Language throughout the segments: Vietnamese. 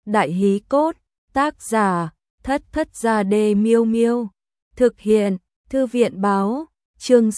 Đại hí cốt, tác giả, Thất Thất Gia Đê Miêu Miêu. Thực hiện, Thư viện báo, chương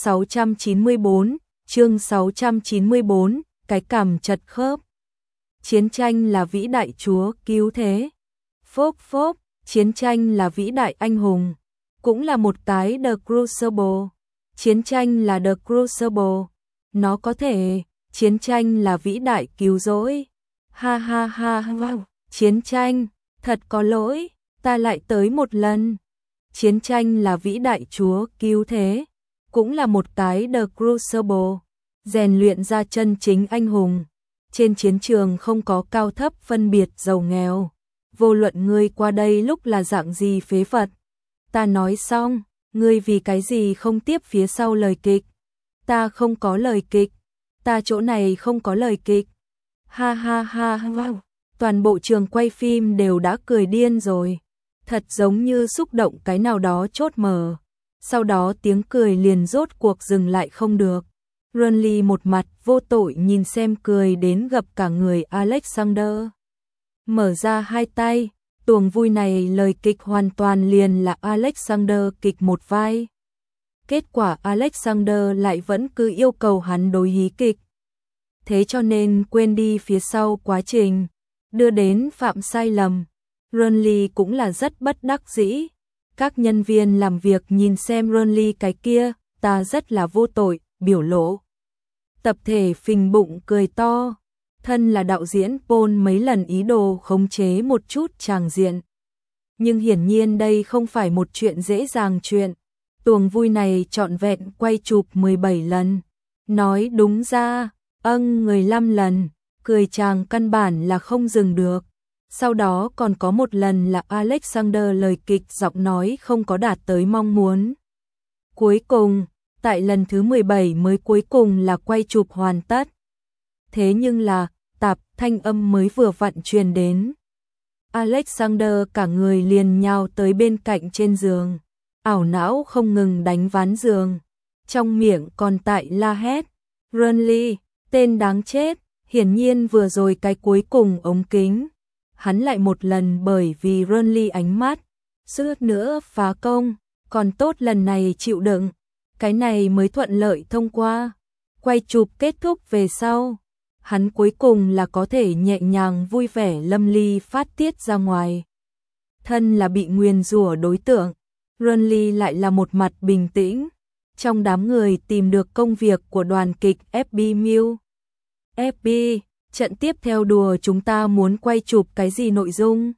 694, cái cằm chật khớp. Chiến tranh là vĩ đại chúa cứu thế. Phốc phốc, chiến tranh là vĩ đại anh hùng. Cũng là một cái The Crucible. Chiến tranh là The Crucible. Nó có thể, chiến tranh là vĩ đại cứu rỗi. Ha ha ha wow. Chiến tranh, thật có lỗi, ta lại tới một lần. Chiến tranh là vĩ đại chúa cứu thế. Cũng là một cái The Crucible. Rèn luyện ra chân chính anh hùng. Trên chiến trường không có cao thấp phân biệt giàu nghèo. Vô luận ngươi qua đây lúc là dạng gì phế vật. Ta nói xong, ngươi vì cái gì không tiếp phía sau lời kịch. Ta không có lời kịch. Ta chỗ này không có lời kịch. Ha ha ha wow. Toàn bộ trường quay phim đều đã cười điên rồi. Thật giống như xúc động cái nào đó chốt mở. Sau đó tiếng cười liền rốt cuộc dừng lại không được. Ronly một mặt vô tội nhìn xem cười đến gập cả người Alexander. Mở ra hai tay, tuồng vui này lời kịch hoàn toàn liền là Alexander kịch một vai. Kết quả Alexander lại vẫn cứ yêu cầu hắn đối hí kịch. Thế cho nên quên đi phía sau quá trình, đưa đến phạm sai lầm. Ronly cũng là rất bất đắc dĩ. Các nhân viên làm việc nhìn xem Ronly cái kia, ta rất là vô tội, biểu lộ. Tập thể phình bụng cười to. Thân là đạo diễn Paul mấy lần ý đồ khống chế một chút tràng diện. Nhưng hiển nhiên đây không phải một chuyện dễ dàng chuyện. Tuồng vui này trọn vẹn quay chụp 17 lần. Nói đúng ra, 15 lần, cười chàng căn bản là không dừng được. Sau đó còn có một lần là Alexander lời kịch giọng nói không có đạt tới mong muốn. Cuối cùng, tại lần thứ 17 mới cuối cùng là quay chụp hoàn tất. Thế nhưng là, tạp thanh âm mới vừa vặn truyền đến. Alexander cả người liền nhào tới bên cạnh trên giường. Ảo não không ngừng đánh ván giường. Trong miệng còn tại la hét. Ronly, tên đáng chết, hiển nhiên vừa rồi cái cuối cùng ống kính. Hắn lại một lần bởi vì Ronly ánh mắt, suýt nữa phá công, còn tốt lần này chịu đựng. Cái này mới thuận lợi thông qua. Quay chụp kết thúc về sau. Hắn cuối cùng là có thể nhẹ nhàng vui vẻ lâm ly phát tiết ra ngoài. Thân là bị nguyền rủa đối tượng, Ronly lại là một mặt bình tĩnh. Trong đám người tìm được công việc của đoàn kịch FB Mill. FB, trận tiếp theo đùa chúng ta muốn quay chụp cái gì nội dung?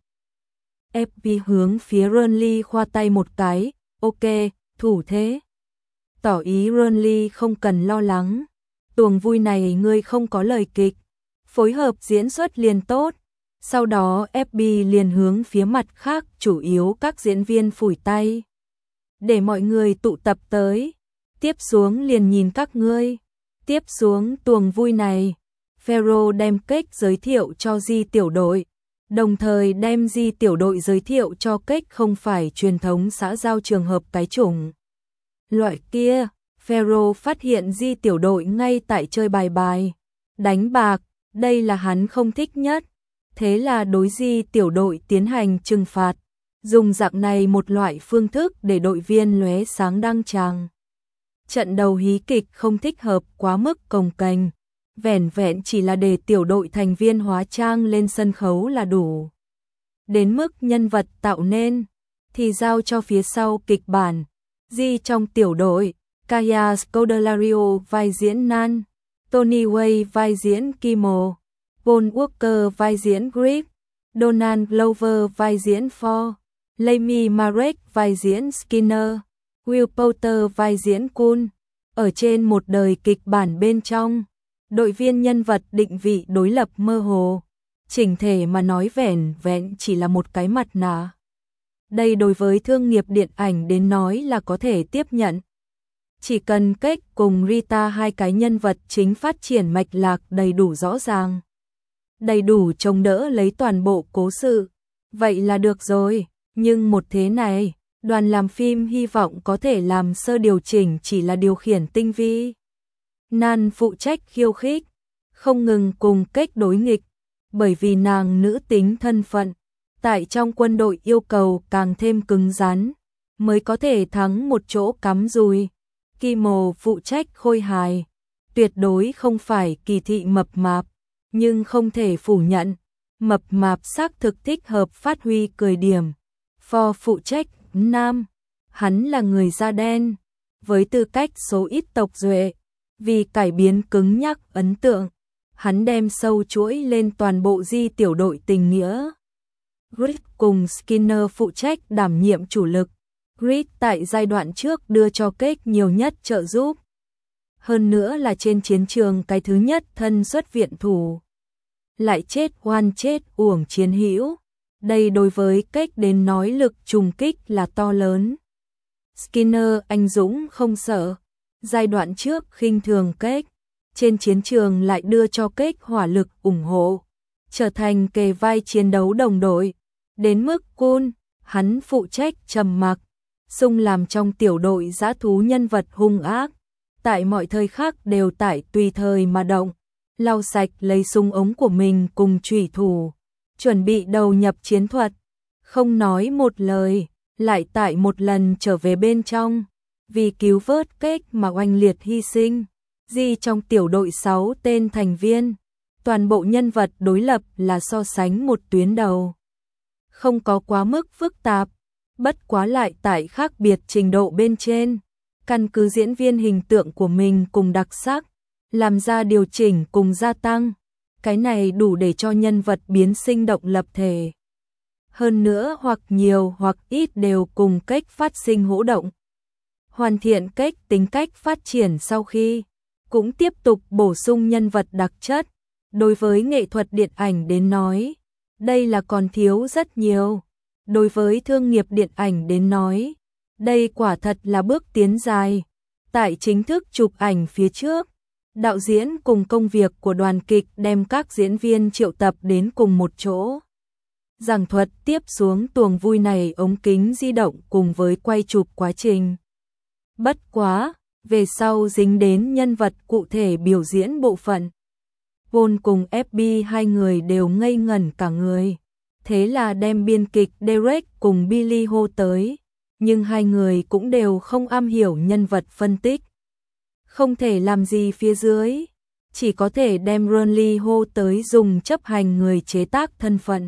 FB hướng phía Ronly khoa tay một cái, ok, thủ thế. Tỏ ý Ronly không cần lo lắng. Tuồng vui này ngươi không có lời kịch, phối hợp diễn xuất liền tốt. Sau đó FB liền hướng phía mặt khác chủ yếu các diễn viên phủi tay. Để mọi người tụ tập tới. Tiếp xuống liền nhìn các ngươi. Tiếp xuống tuồng vui này. Pharaoh đem Cake giới thiệu cho Di tiểu đội. Đồng thời đem Di tiểu đội giới thiệu cho Cake không phải truyền thống xã giao trường hợp cái chủng. Loại kia. Pharaoh phát hiện Di tiểu đội ngay tại chơi bài, đánh bạc, đây là hắn không thích nhất. Thế là đối Di tiểu đội tiến hành trừng phạt, dùng dạng này một loại phương thức để đội viên lóe sáng đăng tràng. Trận đầu hí kịch không thích hợp quá mức cồng kềnh, vẻn vẹn chỉ là để tiểu đội thành viên hóa trang lên sân khấu là đủ. Đến mức nhân vật tạo nên, thì giao cho phía sau kịch bản. Di trong tiểu đội, Kaya Scodelario vai diễn Nan, Tony Way vai diễn Kimmel, Paul Walker vai diễn Grip, Donald Glover vai diễn Ford, Amy Marek vai diễn Skinner, Will Poulter vai diễn Kun. Ở trên một đời kịch bản bên trong, đội viên nhân vật định vị đối lập mơ hồ, chỉnh thể mà nói vẻn vẹn chỉ là một cái mặt nạ. Đây đối với thương nghiệp điện ảnh đến nói là có thể tiếp nhận. Chỉ cần Cake cùng Rita hai cái nhân vật chính phát triển mạch lạc đầy đủ rõ ràng, đầy đủ chống đỡ lấy toàn bộ cố sự, vậy là được rồi. Nhưng một thế này, đoàn làm phim hy vọng có thể làm sơ điều chỉnh chỉ là điều khiển tinh vi. Nan phụ trách khiêu khích, không ngừng cùng Cake đối nghịch, bởi vì nàng nữ tính thân phận, Tại trong quân đội yêu cầu càng thêm cứng rắn, mới có thể thắng một chỗ cắm dùi. Kimmel phụ trách khôi hài, tuyệt đối không phải kỳ thị mập mạp, nhưng không thể phủ nhận, mập mạp xác thực thích hợp phát huy cười điểm. Ford phụ trách nam, hắn là người da đen, với tư cách số ít tộc duệ, vì cải biến cứng nhắc ấn tượng, hắn đem sâu chuỗi lên toàn bộ di tiểu đội tình nghĩa. Grit cùng Skinner phụ trách đảm nhiệm chủ lực. Grit tại giai đoạn trước đưa cho Cage nhiều nhất trợ giúp. Hơn nữa là trên chiến trường cái thứ nhất thân xuất viện thủ. Lại chết oan chết uổng chiến hữu. Đây đối với Cage đến nói lực trùng kích là to lớn. Skinner anh dũng không sợ. Giai đoạn trước khinh thường Cage, trên chiến trường lại đưa cho Cage hỏa lực ủng hộ, trở thành kề vai chiến đấu đồng đội. Đến mức Cool, hắn phụ trách trầm mặc, Sung làm trong tiểu đội dã thú nhân vật hung ác, tại mọi thời khắc đều tại tùy thời mà động, lau sạch lấy súng ống của mình cùng chủy thủ, chuẩn bị đầu nhập chiến thuật, không nói một lời, lại tại một lần trở về bên trong, vì cứu vớt Cage mà oanh liệt hy sinh. Di trong tiểu đội 6 tên thành viên, toàn bộ nhân vật đối lập là so sánh một tuyến đầu. Không có quá mức phức tạp, bất quá lại tại khác biệt trình độ bên trên, căn cứ diễn viên hình tượng của mình cùng đặc sắc, làm ra điều chỉnh cùng gia tăng, cái này đủ để cho nhân vật biến sinh động lập thể. Hơn nữa hoặc nhiều hoặc ít đều cùng Cage phát sinh hỗ động. Hoàn thiện Cage tính cách phát triển sau khi, cũng tiếp tục bổ sung nhân vật đặc chất, đối với nghệ thuật điện ảnh đến nói, đây là còn thiếu rất nhiều. Đối với thương nghiệp điện ảnh đến nói, đây quả thật là bước tiến dài. Tại chính thức chụp ảnh phía trước, đạo diễn cùng công việc của đoàn kịch đem các diễn viên triệu tập đến cùng một chỗ. Giảng thuật tiếp xuống tuồng vui này ống kính di động cùng với quay chụp quá trình. Bất quá, về sau dính đến nhân vật cụ thể biểu diễn bộ phận. Paul cùng FB hai người đều ngây ngẩn cả người. Thế là đem biên kịch Derek cùng Billy hô tới, nhưng hai người cũng đều không am hiểu nhân vật phân tích. Không thể làm gì phía dưới, chỉ có thể đem Ronly hô tới dùng chấp hành người chế tác thân phận.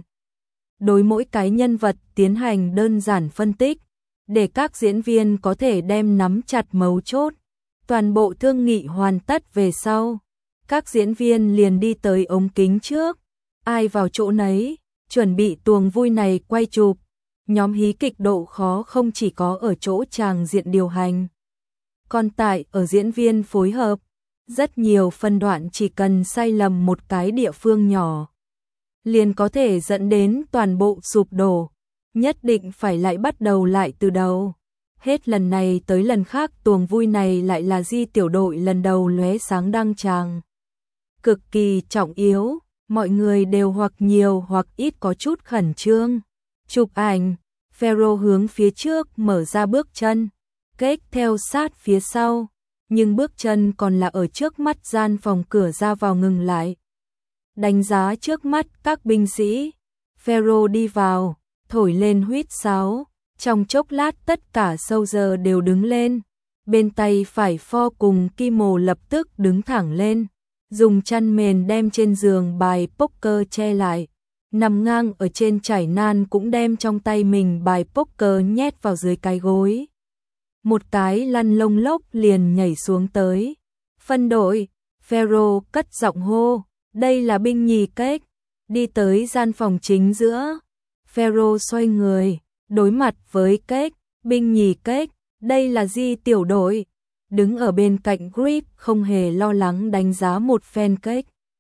Đối mỗi cái nhân vật tiến hành đơn giản phân tích, để các diễn viên có thể đem nắm chặt mấu chốt. Toàn bộ thương nghị hoàn tất về sau, các diễn viên liền đi tới ống kính trước, ai vào chỗ nấy, chuẩn bị tuồng vui này quay chụp. Nhóm hí kịch độ khó không chỉ có ở chỗ tràng diện điều hành, còn tại ở diễn viên phối hợp. Rất nhiều phân đoạn chỉ cần sai lầm một cái địa phương nhỏ, liền có thể dẫn đến toàn bộ sụp đổ, nhất định phải lại bắt đầu lại từ đầu. Hết lần này tới lần khác tuồng vui này lại là di tiểu đội lần đầu lóe sáng đăng tràng. Cực kỳ trọng yếu, mọi người đều hoặc nhiều hoặc ít có chút khẩn trương. Chụp ảnh, Pharaoh hướng phía trước mở ra bước chân, Cage theo sát phía sau, nhưng bước chân còn là ở trước mắt gian phòng cửa ra vào ngừng lại. Đánh giá trước mắt các binh sĩ, Pharaoh đi vào, thổi lên huýt sáo. Trong chốc lát tất cả soldier đều đứng lên, bên tay phải Ford cùng Kimmel lập tức đứng thẳng lên, dùng chăn mền đem trên giường bài poker che lại, nằm ngang ở trên trải nan cũng đem trong tay mình bài poker nhét vào dưới cái gối. Một cái lăn lông lốc liền nhảy xuống tới. Phân đội, Pharaoh cất giọng hô, đây là binh nhì Cage, đi tới gian phòng chính giữa. Pharaoh xoay người, đối mặt với Cage, binh nhì Cage, đây là di tiểu đội. Đứng ở bên cạnh Grip không hề lo lắng đánh giá một phen Cage.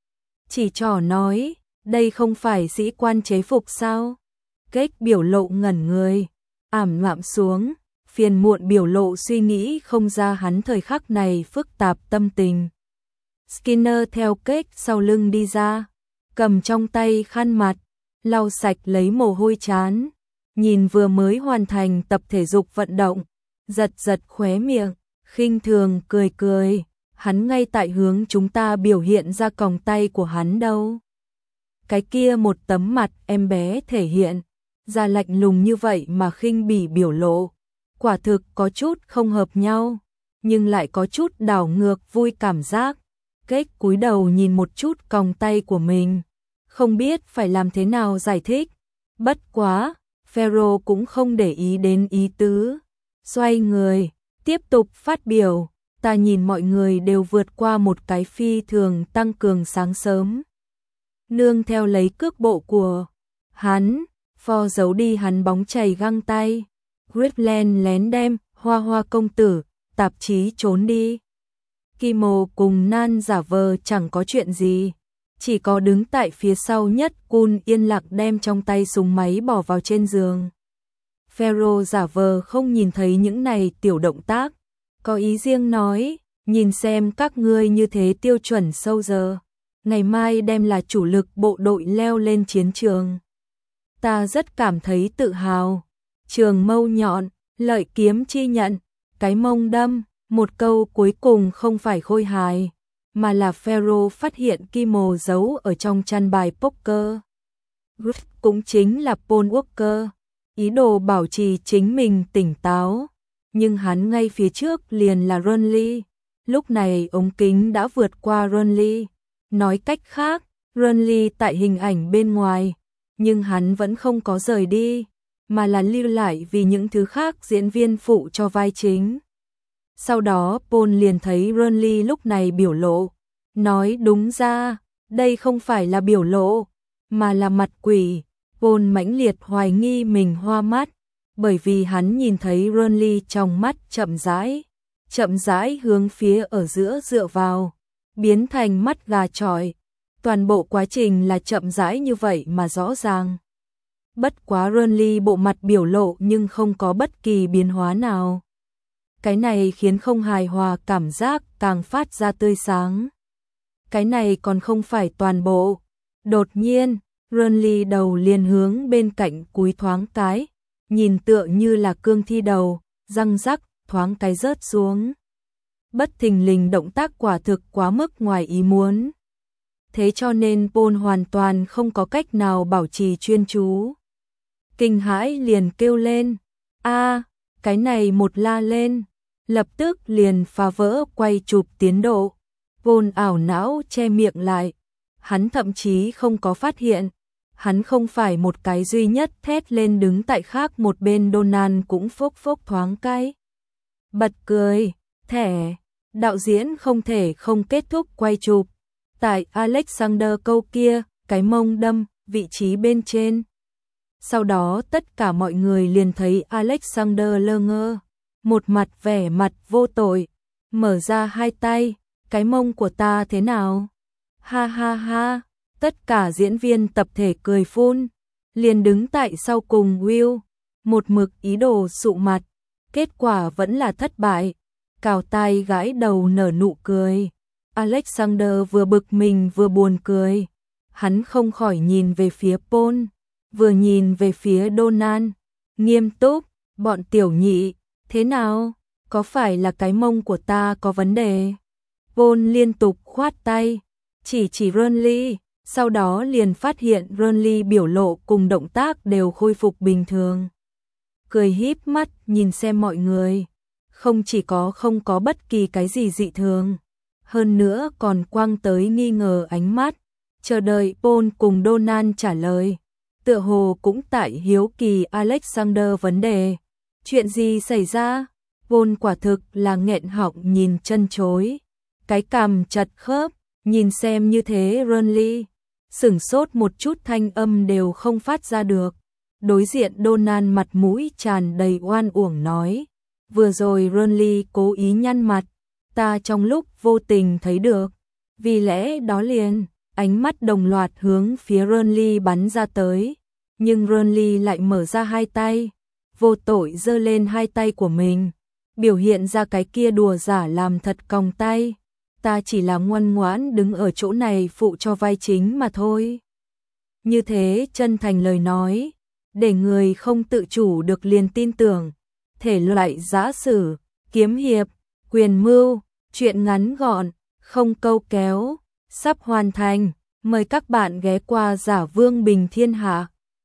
Chỉ trỏ nói, đây không phải sĩ quan chế phục sao? Cage biểu lộ ngẩn người, ảm đạm xuống, phiền muộn biểu lộ suy nghĩ không ra hắn thời khắc này phức tạp tâm tình. Skinner theo Cage sau lưng đi ra, cầm trong tay khăn mặt, lau sạch lấy mồ hôi trán. Nhìn vừa mới hoàn thành tập thể dục vận động, giật giật khóe miệng, khinh thường cười cười, hắn ngay tại hướng chúng ta biểu hiện ra còng tay của hắn đâu. Cái kia một tấm mặt em bé thể hiện, ra lạnh lùng như vậy mà khinh bỉ biểu lộ, quả thực có chút không hợp nhau, nhưng lại có chút đảo ngược vui cảm giác. Kết cúi đầu nhìn một chút còng tay của mình, không biết phải làm thế nào giải thích. Bất quá, Pharaoh cũng không để ý đến ý tứ, xoay người, tiếp tục phát biểu, ta nhìn mọi người đều vượt qua một cái phi thường tăng cường sáng sớm. Nương theo lấy cước bộ của hắn, pho giấu đi hắn bóng chày găng tay. Gridland lén đem Hoa Hoa công tử, tạp chí trốn đi. Kimo cùng Nan giả vờ chẳng có chuyện gì, chỉ có đứng tại phía sau nhất Kun yên lặng đem trong tay súng máy bỏ vào trên giường. Pharaoh giả vờ không nhìn thấy những này tiểu động tác, có ý riêng nói, nhìn xem các ngươi như thế tiêu chuẩn sâu giờ, ngày mai đem là chủ lực bộ đội leo lên chiến trường. Ta rất cảm thấy tự hào. Trường mâu nhọn, lợi kiếm chi nhận, cái mông đâm, một câu cuối cùng không phải khôi hài, mà là Pharaoh phát hiện Kimo giấu ở trong chăn bài poker. Cũng chính là Paul Walker, ý đồ bảo trì chính mình tỉnh táo, nhưng hắn ngay phía trước liền là Renly. Lúc này ống kính đã vượt qua Renly, nói cách khác, Renly tại hình ảnh bên ngoài, nhưng hắn vẫn không có rời đi, mà là lưu lại vì những thứ khác diễn viên phụ cho vai chính. Sau đó Paul liền thấy Renly lúc này biểu lộ, nói đúng ra, đây không phải là biểu lộ, mà là mặt quỷ. Paul mãnh liệt hoài nghi mình hoa mắt, bởi vì hắn nhìn thấy Renly trong mắt chậm rãi hướng phía ở giữa dựa vào, biến thành mắt gà chọi. Toàn bộ quá trình là chậm rãi như vậy mà rõ ràng. Bất quá Renly bộ mặt biểu lộ nhưng không có bất kỳ biến hóa nào. Cái này khiến không hài hòa cảm giác càng phát ra tươi sáng. Cái này còn không phải toàn bộ. Đột nhiên, Renly đầu liền hướng bên cạnh cúi thoáng cái, nhìn tựa như là cương thi đầu, răng rắc, thoáng cái rớt xuống. Bất thình lình động tác quả thực quá mức ngoài ý muốn. Thế cho nên Paul hoàn toàn không có cách nào bảo trì chuyên chú. Kinh hãi liền kêu lên, a, cái này một la lên, lập tức liền phá vỡ quay chụp tiến độ. Paul ảo não che miệng lại, hắn thậm chí không có phát hiện, hắn không phải một cái duy nhất thét lên đứng tại khác một bên. Donald cũng phốc phốc thoáng cái bật cười, thẻ, đạo diễn không thể không kết thúc quay chụp. Tại Alexander câu kia, cái mông đâm, vị trí bên trên. Sau đó tất cả mọi người liền thấy Alexander lơ ngơ, một mặt vẻ mặt vô tội, mở ra hai tay, cái mông của ta thế nào? Ha ha ha, tất cả diễn viên tập thể cười phun, liền đứng tại sau cùng Will, một mực ý đồ sụ mặt, kết quả vẫn là thất bại, cào tai gãi đầu nở nụ cười. Alexander vừa bực mình vừa buồn cười, hắn không khỏi nhìn về phía Paul, vừa nhìn về phía Donald, nghiêm túc, bọn tiểu nhị, thế nào, có phải là cái mông của ta có vấn đề? Paul liên tục khoát tay, chỉ Renly, sau đó liền phát hiện Renly biểu lộ cùng động tác đều khôi phục bình thường. Cười híp mắt nhìn xem mọi người, không chỉ không có bất kỳ cái gì dị thường, hơn nữa còn quăng tới nghi ngờ ánh mắt, chờ đợi Paul cùng Donald trả lời. Tựa hồ cũng tại hiếu kỳ Alexander vấn đề. Chuyện gì xảy ra? Paul quả thực là nghẹn họng nhìn chân chối, cái cằm chật khớp, nhìn xem như thế Renly sửng sốt một chút, thanh âm đều không phát ra được. Đối diện Donald mặt mũi tràn đầy oan uổng nói, vừa rồi Renly cố ý nhăn mặt, ta trong lúc vô tình thấy được, vì lẽ đó liền, ánh mắt đồng loạt hướng phía Renly bắn ra tới, nhưng Renly lại mở ra hai tay, vô tội giơ lên hai tay của mình, biểu hiện ra cái kia đùa giả làm thật còng tay, ta chỉ là ngoan ngoãn đứng ở chỗ này phụ cho vai chính mà thôi. Như thế chân thành lời nói, để người không tự chủ được liền tin tưởng, thể loại giã sử, kiếm hiệp, quyền mưu, chuyện ngắn gọn, không câu kéo, sắp hoàn thành, mời các bạn ghé qua Giả Vương Bình Thiên Hạ.